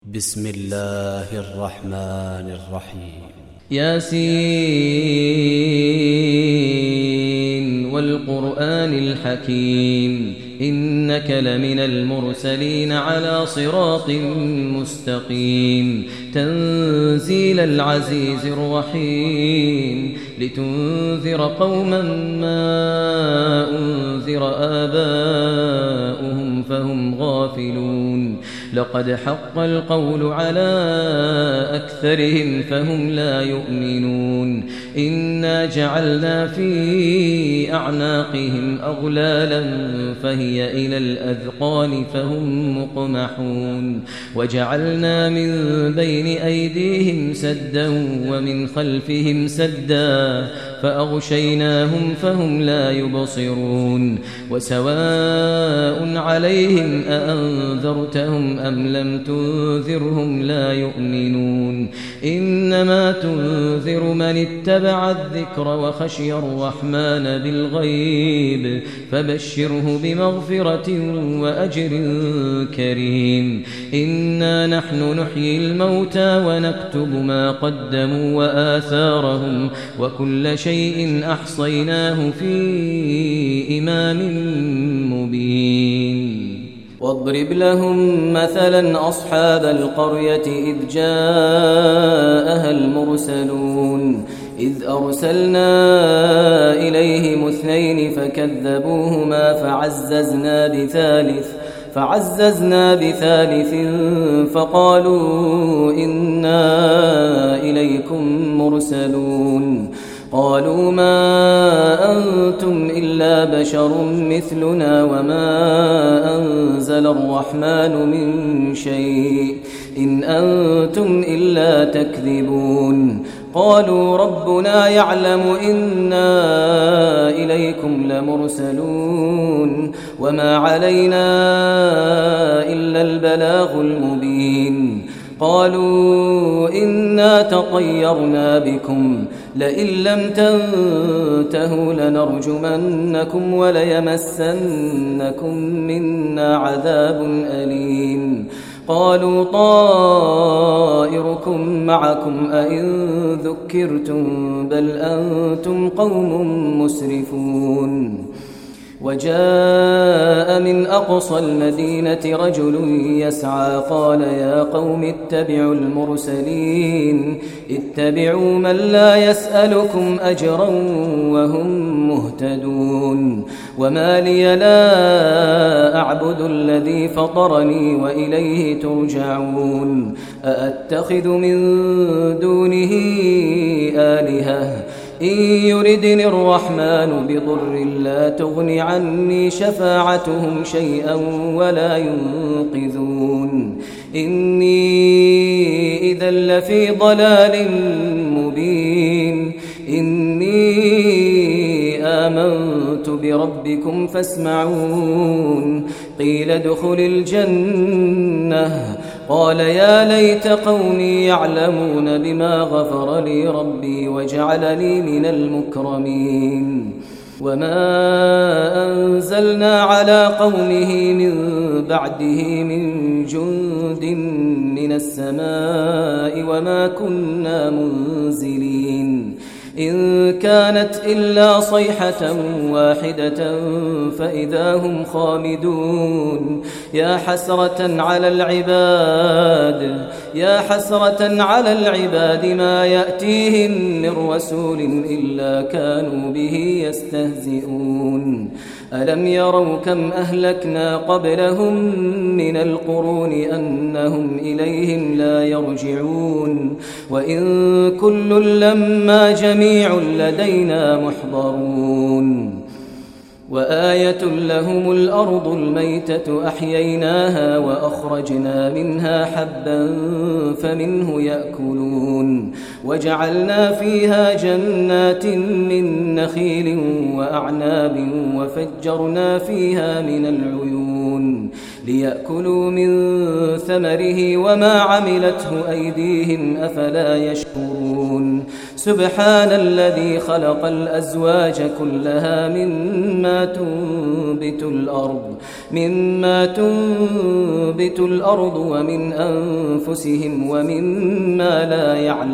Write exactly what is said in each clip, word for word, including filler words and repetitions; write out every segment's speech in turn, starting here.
بسم الله الرحمن الرحيم. ياسين والقرآن الحكيم إنك لمن المرسلين على صراط مستقيم تنزيل العزيز الرحيم لتنذر قوما ما أنذر آباؤهم فهم غافلون لقد حق القول على أكثرهم فهم لا يؤمنون إنا جعلنا في أعناقهم أغلالا فهي إلى الأذقان فهم مقمحون وجعلنا من بين أيديهم سدا ومن خلفهم سدا فأغشيناهم فهم لا يبصرون وسواء عليهم أأنذرتهم أم لم تنذرهم لا يؤمنون إنما تنذر من اتبع الذكر وخشي الرحمن بالغيب فبشره بمغفرة وأجر كريم إنا نحن نحيي الموتى ونكتب ما قدموا وآثارهم وكل شيء أحصيناه في إمام مبين واضرب لهم مثلا أصحاب القرية إذ جاءها المرسلون إذ أرسلنا إليهم اثنين فكذبوهما فعززنا بثالث فعززنا بثالث فقالوا إنا إليكم مرسلون قالوا ما أنتم إلا بشر مثلنا وما أنزل الرحمن من شيء إن أنتم إلا تكذبون قالوا ربنا يعلم إنا إليكم لمرسلون وما علينا إلا البلاغ المبين قالوا إنا تطيرنا بكم لئن لم تنتهوا لنرجمنكم وليمسنكم منا عذاب أليم قالوا طائركم معكم أئن ذكرتم بل أنتم قوم مسرفون وجاء من أقصى المدينة رجل يسعى قال يا قوم اتبعوا المرسلين اتبعوا من لا يسألكم أجرا وهم مهتدون وما لي لا أعبد الذي فطرني وإليه ترجعون أأتخذ من دونه آلهة إن يردني الرحمن بضر لا تغن عني شفاعتهم شيئا ولا ينقذون إني إذا لفي ضلال مبين إني آمنت بربكم فاسمعون قيل ادخل الجنة قال يا ليت قومي يعلمون بما غفر لي ربي وجعلني من المكرمين وما أنزلنا على قومه من بعده من جند من السماء وما كنا منزلين إن كانت إلا صيحة واحدة فإذا هم خامدون يا حسرة على العباد يا حسرة على العباد ما يأتيهم من رسول إلا كانوا به يستهزئون ألم يروا كم أهلكنا قبلهم من القرون أنهم إليهم لا يرجعون وإن كل لما جميع لدينا محضرون وآية لهم الأرض الميتة أحييناها وأخرجنا منها حبا فمنه يأكلون وجعلنا فيها جنات من نخيل وأعناب وفجرنا فيها من العيون ليأكلوا من ثمره وما عملته أيديهم أفلا يشكرون سبحان الذي خلق الأزواج كلها مما تنبت الأرض مما تنبت الأرض ومن أنفسهم ومما لا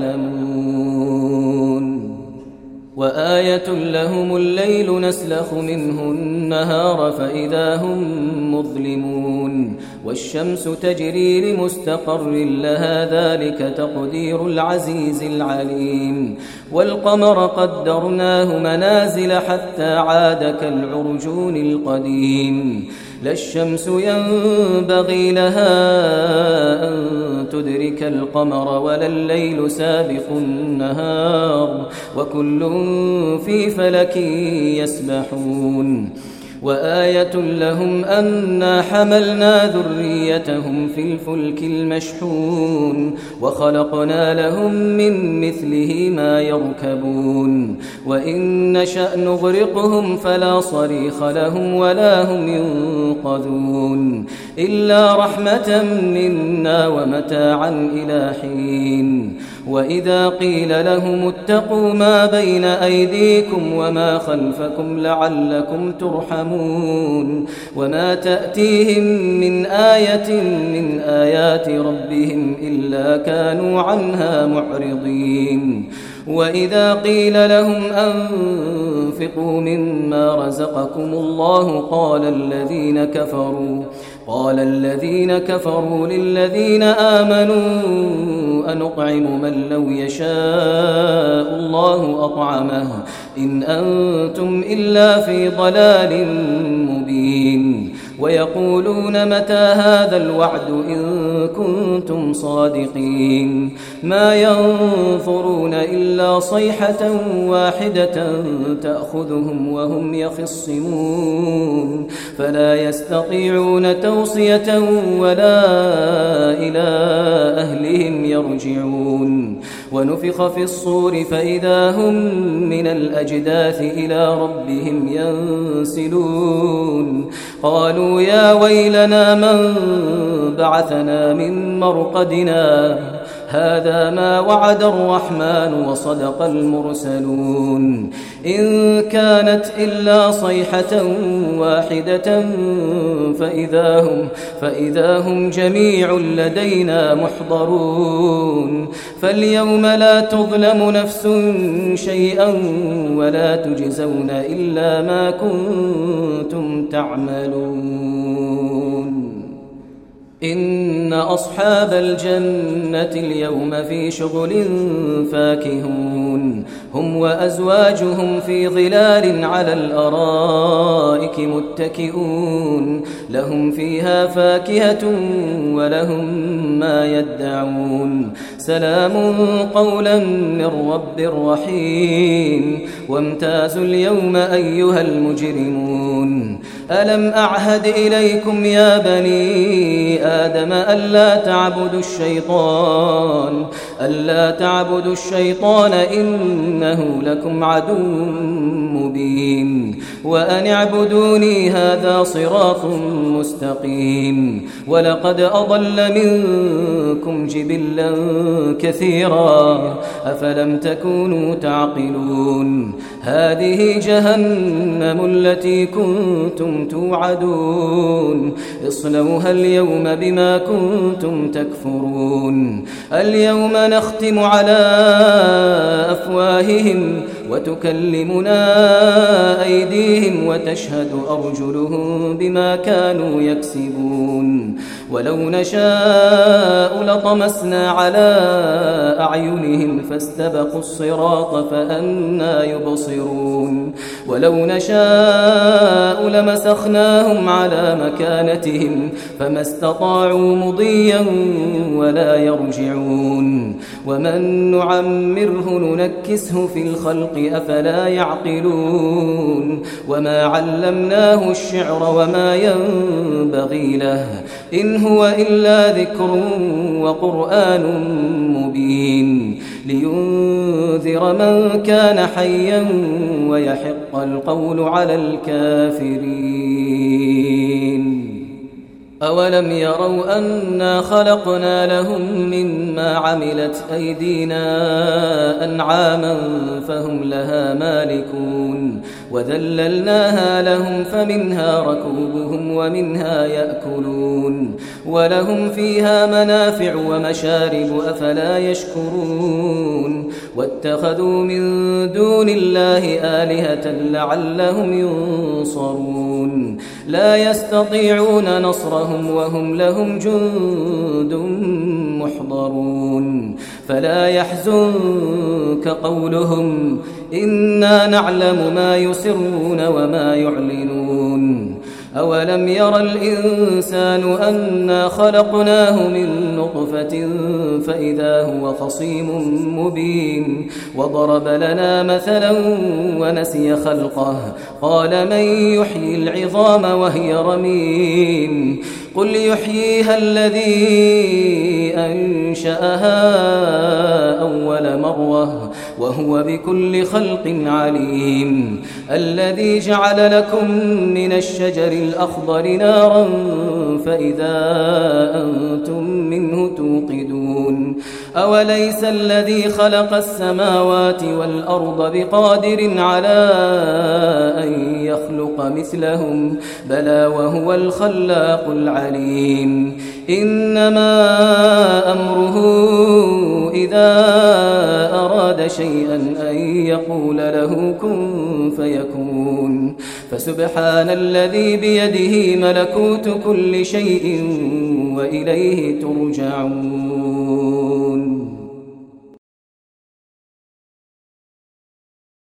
يعلمون وآية لهم الليل نسلخ منه النهار فإذا هم مظلمون والشمس تجري لمستقر لها ذلك تقدير العزيز العليم والقمر قدرناه منازل حتى عاد كالعرجون القديم لا الشمس ينبغي لها أن تدرك القمر ولا الليل سابق النهار وكل في فلك يسبحون وآية لهم أنا حملنا ذريتهم في الفلك المشحون وخلقنا لهم من مثله ما يركبون وإن نشأ نغرقهم فلا صريخ لهم ولا هم ينقذون إلا رحمة منا ومتاعا إلى حين وإذا قيل لهم اتقوا ما بين أيديكم وما خلفكم لعلكم ترحمون وما تأتيهم من آية من آيات ربهم إلا كانوا عنها معرضين وإذا قيل لهم أنفقوا مما رزقكم الله قال الذين كفروا قال الذين كفروا للذين آمنوا أنطعم من لو يشاء الله أطعمه إن أنتم إلا في ضلال مبين ويقولون متى هذا الوعد إن كنتم صادقين ما ينظرون إلا صيحة واحدة تأخذهم وهم يخصمون فلا يستطيعون توصية ولا إلى أهلهم يرجعون ونفخ في الصور فإذا هم من الأجداث إلى ربهم ينسلون قالوا يا ويلنا من بعثنا من مرقدنا هذا ما وعد الرحمن وصدق المرسلون إن كانت إلا صيحة واحدة فإذا هم, فإذا هم جميع لدينا محضرون فاليوم لا تظلم نفس شيئا ولا تجزون إلا ما كنتم تعملون إن أصحاب الجنة اليوم في شغل فاكهون هم وأزواجهم في ظلال على الأرائك متكئون لهم فيها فاكهة ولهم ما يدعون سلام قولا من رب رحيم وامتازوا اليوم أيها المجرمون ألم أعهد إليكم يا بني آدم ألا تعبدوا الشيطان ألا تعبدوا الشيطان إنه لكم عدو مبين وأن اعبدوني هذا صراط مستقيم ولقد أضل منكم جبلا كثيرا أفلم تكونوا تعقلون هذه جهنم التي كنتم توعدون اصلوها اليوم بما كنتم تكفرون اليوم نختم على أفواههم وتكلمنا أيديهم وتشهد أرجلهم بما كانوا يكسبون ولو نشاء لطمسنا على أعينهم فاستبقوا الصراط فأنى يبصرون ولو نشاء لمسخناهم على مكانتهم فما استطاعوا مضيا ولا يرجعون ومن نعمره ننكسه في الخلق أفلا يعقلون وما علمناه الشعر وما ينبغي له إن هو إلا ذكر وقرآن مبين لينذر من كان حيا ويحق القول على الكافرين أولم يروا أنا خلقنا لهم مما عملت أيدينا أنعاما فهم لها مالكون وذللناها لهم فمنها ركوبهم ومنها يأكلون ولهم فيها منافع ومشارب أفلا يشكرون واتخذوا من دون الله آلهة لعلهم ينصرون لا يستطيعون نصرهم وهم لهم جند محضرون فلا يحزنك قولهم إنا نعلم ما يسرون وما يعلنون أولم ير الإنسان أنا خلقناه من نطفة فإذا هو خصيم مبين وضرب لنا مثلا ونسي خلقه قال من يحيي العظام وهي رميم قل يحييها الذي أنشأها أول مرة وهو بكل خلق عليم الذي جعل لكم من الشجر الأخضر نارا فإذا أنتم منه توقدون أوليس الذي خلق السماوات والأرض بقادر على أن يخلق مثلهم بلى وهو الخلاق العليم إنما أمره إذا أراد شيئا أن يقول له كن فيكون فسبحان الذي بيده ملكوت كل شيء وإليه ترجعون.